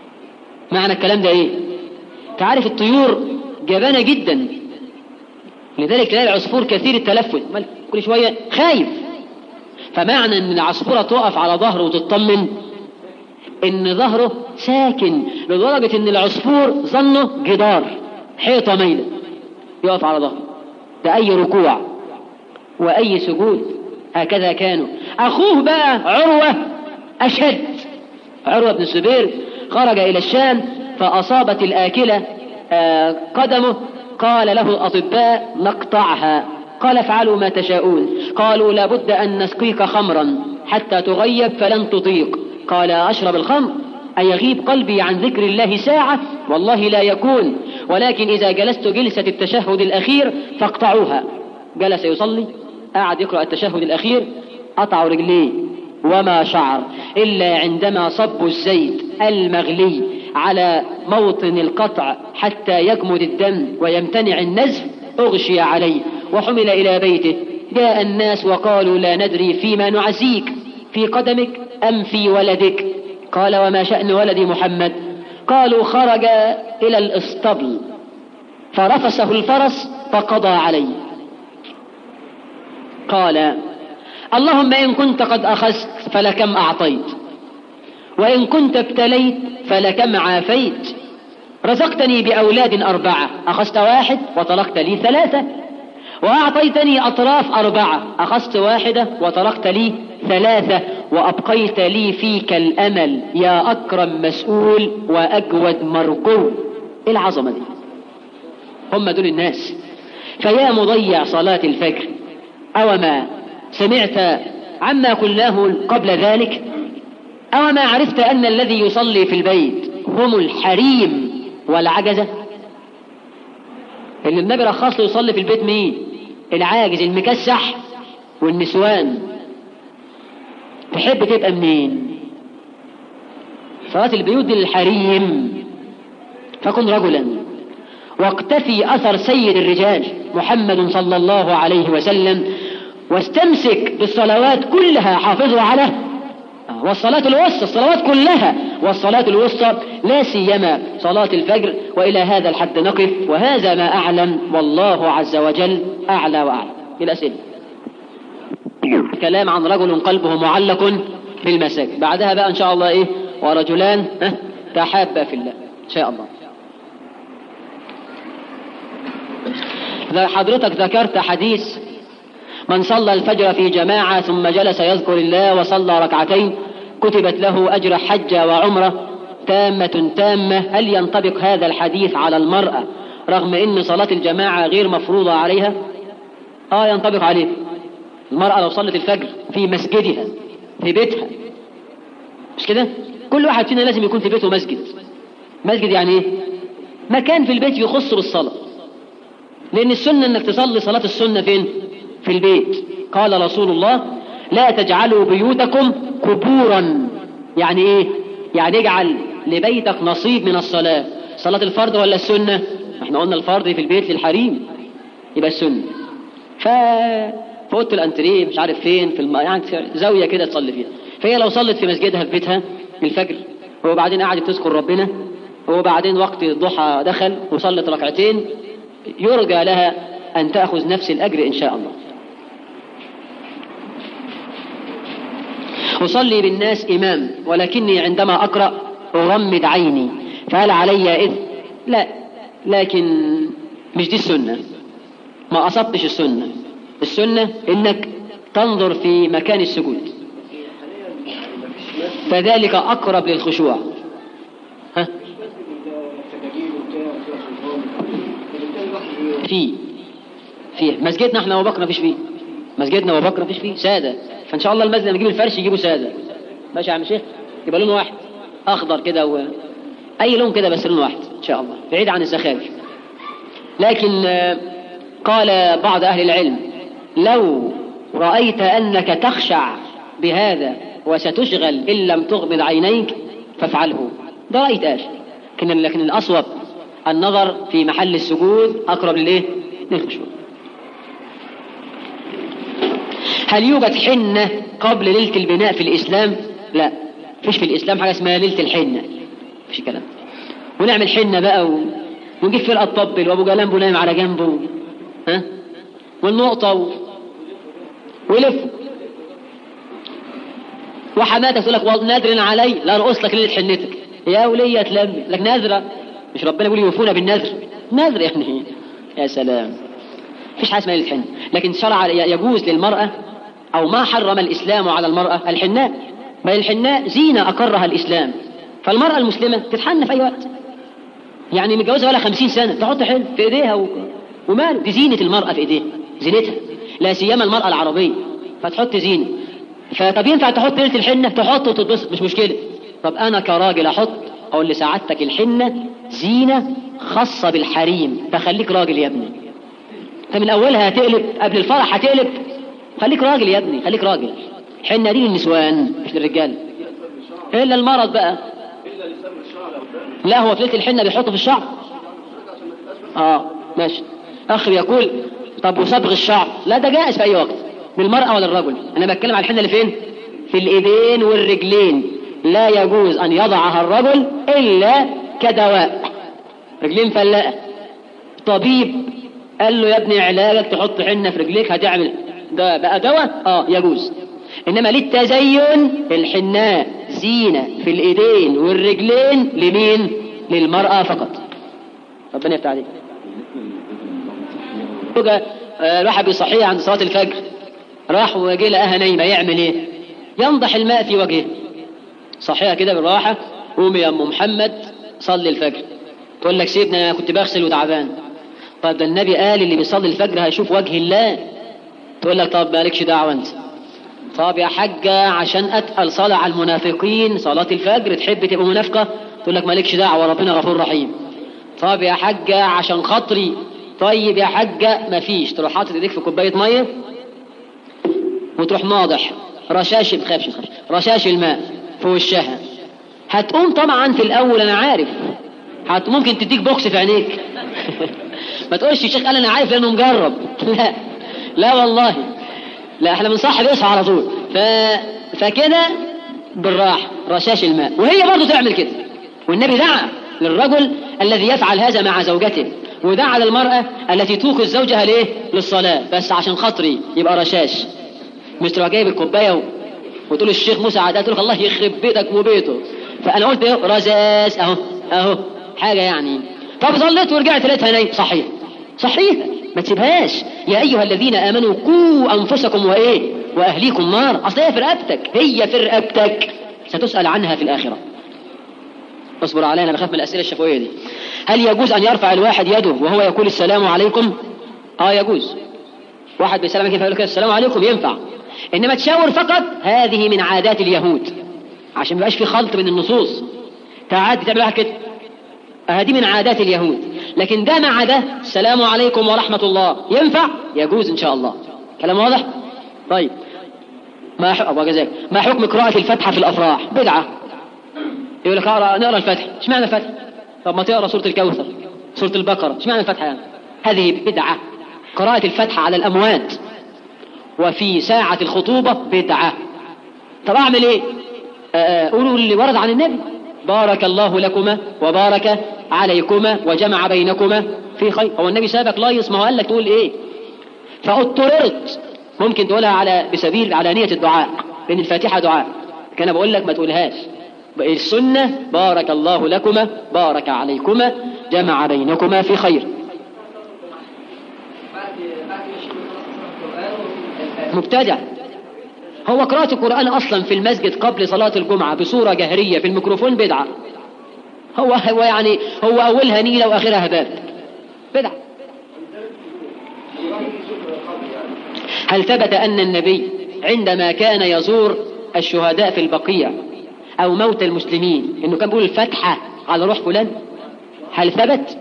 معنى الكلام ده ايه؟ تعرف الطيور جبانة جدا، لذلك تلاقي العصفور كثير التلفت كل شوية خايف. فمعنى ان العصفورة تقف على ظهره وتطمن ان ظهره ساكن، لدرجة ان العصفور ظنه جدار حيطة ميلة يقف على ظهره. ده اي ركوع واي سجود هكذا كانوا. اخوه بقى عروة اشد. عروة بن الزبير خرج الى الشام فاصابت الاكلة قدمه، قال له الأطباء نقطعها، قال افعلوا ما تشاءون. قالوا لابد أن نسقيك خمرا حتى تغيب فلن تطيق. قال أشرب الخمر أيغيب قلبي عن ذكر الله ساعة؟ والله لا يكون، ولكن إذا جلست جلسة التشهد الأخير فاقطعوها. جلس يصلي، قعد يقرأ التشهد الأخير، قطعوا رجليه وما شعر إلا عندما صبوا الزيت المغلي على موطن القطع حتى يجمد الدم ويمتنع النزف أغشي عليه وحمل إلى بيته. جاء الناس وقالوا لا ندري فيما نعزيك، في قدمك أم في ولدك؟ قال وما شأن ولدي محمد؟ قالوا خرج إلى الاسطبل فرفسه الفرس فقضى عليه. قال اللهم إن كنت قد أخذت فلكم أعطيت، وإن كنت ابتليت فلكم عافيت. رزقتني بأولاد 4، أخذت 1 وطلقت لي 3، وأعطيتني أطراف 4، أخذت 1 وطلقت لي 3، وأبقيت لي فيك الأمل يا أكرم مسؤول وأجود مرجو. إيه العظمة دي؟ هم دول الناس. فيا مضيع صلاة الفجر، أوما سمعت عما قلناه قبل ذلك؟ أوما عرفت أن الذي يصلي في البيت هم الحريم والعجزة؟ اللي النبي رخص له يصلي في البيت مين؟ العاجز المكسح والنسوان. تحب تبقى منين؟ صلاة البيوت دي للحريم. فكن رجلا واقتفي أثر سيد الرجال محمد صلى الله عليه وسلم، واستمسك بالصلوات كلها، حافظوا على والصلاة الوسطى، الصلوات كلها والصلاة الوسطى لا سيما صلاة الفجر. وإلى هذا الحد نقف، وهذا ما أعلم والله عز وجل أعلى وأعلم. بالأسئلة كلام عن رجل قلبه معلق بالمساجد، بعدها بقى إن شاء الله إيه؟ ورجلان تحابا في الله إن شاء الله. حضرتك ذكرت حديث من صلى الفجر في جماعة ثم جلس يذكر الله وصلى ركعتين كتبت له أجر حجة وعمرة تامة. هل ينطبق هذا الحديث على المرأة رغم أن صلاة الجماعة غير مفروضة عليها؟ ينطبق عليه. المرأة لو صلت الفجر في مسجدها في بيتها، مش كده؟ كل واحد فينا لازم يكون في بيته مسجد. مسجد يعني ايه؟ مكان في البيت يخص بالصلاة، لأن السنة أنك تصلي صلاة السنة فين؟ في البيت. قال رسول الله لا تجعلوا بيوتكم قبورا. يعني ايه؟ يعني اجعل لبيتك نصيب من الصلاة. صلاة الفرض ولا السنة؟ احنا قلنا الفرض في البيت للحريم، يبقى السنة في اوضه الانتريه مش عارف فين في يعني زاوية كده تصلي فيها. فهي لو صلت في مسجدها في بيتها الفجر وبعدين قعدت تذكر ربنا وبعدين وقت الضحى دخل وصلت ركعتين، يرجى لها أن تأخذ نفس الأجر إن شاء الله. أصلي بالناس إمام ولكني عندما أقرأ أغمض عيني، فهل علي إثم؟ لا، لكن مش دي السنة، ما أصبتش السنة. السنة إنك تنظر في مكان السجود، فذلك أقرب للخشوع. فيه مسجدنا احنا أبو بكر مفيش فيه، مسجدنا أبو بكر مفيش فيه سادة. فإن شاء الله المسجد لما يجيب الفرش يجيبوا سادة، ماشي يا عم شيخ، يبقى لون واحد أخضر كده أي لون كده بس لون واحد إن شاء الله، بعيد عن الزخارف. لكن قال بعض أهل العلم لو رأيت أنك تخشع بهذا وستشغل إن لم تغمض عينيك فافعله، ده رأيت لكن الأصوب النظر في محل السجود أقرب للإيه؟ للخشوع. هل يوجد حنة قبل ليلة البناء في الإسلام؟ لا، فيش في الإسلام حاجة اسمها ليلة الحنة، فيش كلام. ونعمل حنة بقى ونجيب فرقة تطبل وأبو جلال بنايم على جنبه والنقطة ويلف. وحماتك تقول لك نادر علي لا ارقص لك ليلة حنتك، يا ولية تلمي لك نذرة، مش ربنا يقول يوفون بالنذر؟ نذر يعني يا سلام. مفيش حاجة اسمها ليلة حنة. لكن شرع يجوز للمرأة أو ما حرم الإسلام على المرأة الحناء، بل الحناء زينة أقرها الإسلام، فالمرأة المسلمة تتحنى في أي وقت. يعني متجوزة ولا 50 سنة تحط حنة في إيديها وماله، دي زينة المرأة في إيديها، زينتها، لا سيما المرأة العربية فتحط زينة. فطب ينفع تحط ليلة الحنة؟ تحط وتتبسط مش مشكلة. طب أنا كراجل أحط، أقول لسعادتك الحنة زينة خاصة بالحريم، فخليك راجل يا ابني. فمن أولها هتقلب، قبل الفرح هتقلب، خليك راجل يا ابني، خليك راجل. حنة دي للنسوان مش للرجال. إلا المرض بقى. لا هو في ليلة الحنة بيحطه في الشعر. ماشي. أخ يقول طب وصبغ الشعر؟ لا ده جائز في أي وقت للمرأة ولا الرجل. أنا بتكلم على الحنة اللي فين؟ في الإيدين والرجلين. لا يجوز أن يضعها الرجل إلا كدواء. رجلين فلاقة، طبيب قال له يا ابني علاجك تحط حنة في رجليك هتعمل ده بقى دواء، يجوز. إنما للتزين الحناء زينة في الإيدين والرجلين لمين؟ للمرأة فقط. ربنا يفتح عليك. الواحد بيصحيه عند صلاة الفجر، راح وجه لقاها نايمة، يعمل ايه؟ ينضح الماء في وجهه، صحيها كده بالراحة، قومي يا ام محمد صلي الفجر. تقول لك سيبني انا كنت بغسل وتعبان. طب ده النبي قال اللي بيصلي الفجر هيشوف وجه الله. تقول لك طب مالكش دعوة انت. طب يا حاجة عشان اتقل صلاة على المنافقين صلاة الفجر تحب تبقى منافقة؟ تقول لك مالكش دعوة ربنا غفور رحيم. طب يا حاجة عشان خاطري. طيب يا حاجة مفيش. تروح حاطط ايديك في كوباية مية وتروح ناضح رشاش، بخافش رشاش الماء في وشها. هتقوم طبعا في الاول انا عارف ممكن تديك بوكس في عينيك. ما تقولش الشيخ قال انا عارف لانه مجرب. لا والله، لا احنا بنصحب يصحى على طول. فكده بالراحة رشاش الماء، وهي برضو تعمل كده. والنبي دعا للرجل الذي يفعل هذا مع زوجته، ودعا للمرأة التي توقظ زوجها ليه؟ للصلاة، بس عشان خاطري يبقى رشاش. مش تروح جايب الكوباية وتقول الشيخ موسى عداد تقول الله يخرب بيتك وبيته. فأنا قلت رزاز أهو حاجة يعني. طب صليت ورجعت لقيتها نايم، صحيح ما تسيبهاش. يا أيها الذين آمنوا قوا أنفسكم وأهليكم نار. أصل هي في رقبتك ستسأل عنها في الآخرة. اصبر علينا، بخاف من الأسئلة الشفوية دي. هل يجوز أن يرفع الواحد يده وهو يقول السلام عليكم؟ يجوز. واحد بيسلم عليكم فيقول لك السلام عليكم، ينفع. إنما تشاور فقط، هذه من عادات اليهود عشان ما يبقاش في خلط بين النصوص. تعاد تعمل واحد كده، هذه من عادات اليهود. لكن ده مع ده السلام عليكم ورحمة الله ينفع، يجوز إن شاء الله. كلام واضح؟ طيب ما حكم قراءة الفاتحة في الأفراح؟ بدعة. يقول لك نقرأ الفاتحة. اشمعنى الفاتحة؟ طب ما تقرأ سورة الكوثر، سورة البقرة، اشمعنى الفاتحة يعني؟ هذه بدعة. قراءة الفاتحة على الأموات وفي ساعة الخطوبة بدعة. طب أعمل إيه؟ قولوا اللي ورد عن النبي: بارك الله لكما وبارك عليكما وجمع بينكما في خير. هو النبي سابك لايص؟ ما هو قال لك تقول إيه؟ فاضطررت ممكن تقولها بسبيل علانية الدعاء، لأن الفاتحة دعاء. كان بقول لك ما تقولهاش. السنة بارك الله لكما بارك عليكما جمع بينكما في خير. مبتدع. هو قراءة القرآن أصلا في المسجد قبل صلاة الجمعة بصورة جهرية في الميكروفون بدعة. هو يعني هو أولها نيلة وآخرها هباب، بدعة. هل ثبت أن النبي عندما كان يزور الشهداء في البقيع أو موت المسلمين إنه كان بيقول الفاتحة على روح فلان؟ هل ثبت؟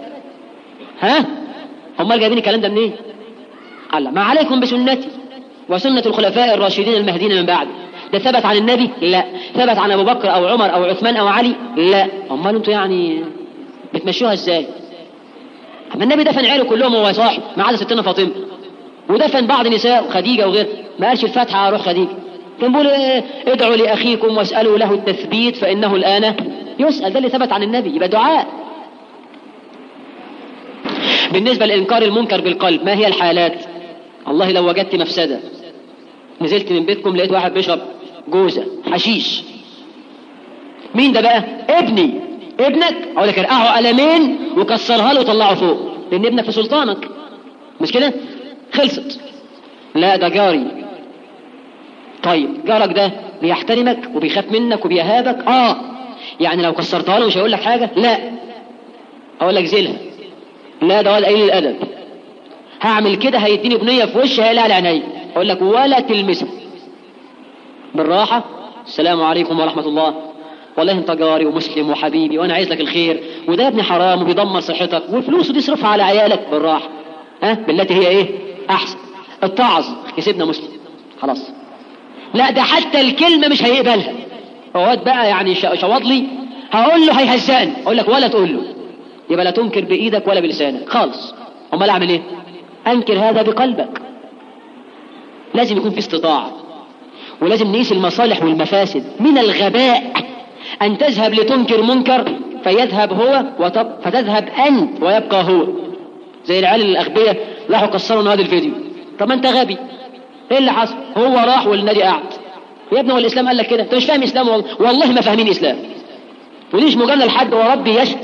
هم جايبين الكلام ده منين؟ قال ما عليكم بسنتي وسنة الخلفاء الراشدين المهديين من بعد. ده ثبت عن النبي؟ لا. ثبت عن أبو بكر أو عمر أو عثمان أو علي؟ لا. أمال أنتوا يعني بتمشوها إزاي؟ أما النبي دفن عياله كلهم وهو صاحي ما عدا ستنا فاطمة، ودفن بعض نساء خديجة وغير. ما قالش الفاتحة على روح خديجة. كان بيقول ادعوا لأخيكم واسألوا له التثبيت فإنه الآن يسأل. ده اللي ثبت عن النبي، يبقى دعاء. بالنسبة لإنكار المنكر بالقلب، ما هي الحالات؟ والله لو وجدت مفسدة، نزلت من بيتكم لقيت واحد بيشرب جوزة حشيش، مين ده بقى؟ ابنك، اقول لك ارقعه قلمين وكسرها له وطلعه فوق، لان ابنك في سلطانك، مش كده؟ خلصت. لا ده جاري. طيب جارك ده بيحترمك وبيخاف منك وبيهابك؟ يعني لو كسرتها له مش هيقول لك حاجة؟ لا، اقول لك زيلها. لا ده واد قليل الادب، هعمل كده هيديني بنية في وشي هيقلع على عيني، اقول لك ولا تلمسها، بالراحة، السلام عليكم ورحمة الله، والله انت جاري ومسلم وحبيبي وانا عايز لك الخير، وده يا ابني حرام وبيدمر صحتك والفلوس دي تصرفها على عيالك، بالراحة، بالتي هي ايه احسن، اتعظ يسيبنا مسلم خلاص. لا ده حتى الكلمة مش هيقبلها، واد بقى يعني شواضلي، هقول له هيهزقني، اقول لك ولا تقول له، يبقى لا تنكر بايدك ولا بلسانك خالص. امال اعمل ايه؟ انكر هذا بقلبك. لازم يكون في استطاعة، ولازم نقيس المصالح والمفاسد. من الغباء أن تذهب لتنكر منكر فيذهب هو فتذهب أنت ويبقى هو، زي العيال الأغبياء راحوا كسروا هذا الفيديو. طب ما أنت غبي، إيه اللي حصل؟ هو راح والنادي قاعد. يا ابني والإسلام قال لك كده؟ أنت مش فاهم إسلام، والله ما فاهمين إسلام، وليش مجاملة لحد وربي يشهد.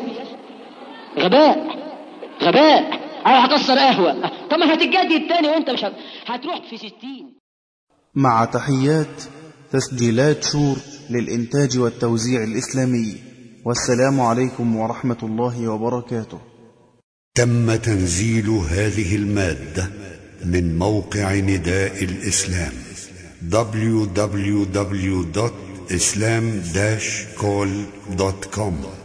غباء. أروح أكسر قهوة، طب ما هتتجدد تاني وأنت مش هتروح في 60. مع تحيات تسجيلات شور للإنتاج والتوزيع الإسلامي، والسلام عليكم ورحمة الله وبركاته. تم تنزيل هذه المادة من موقع نداء الإسلام www.islam-call.com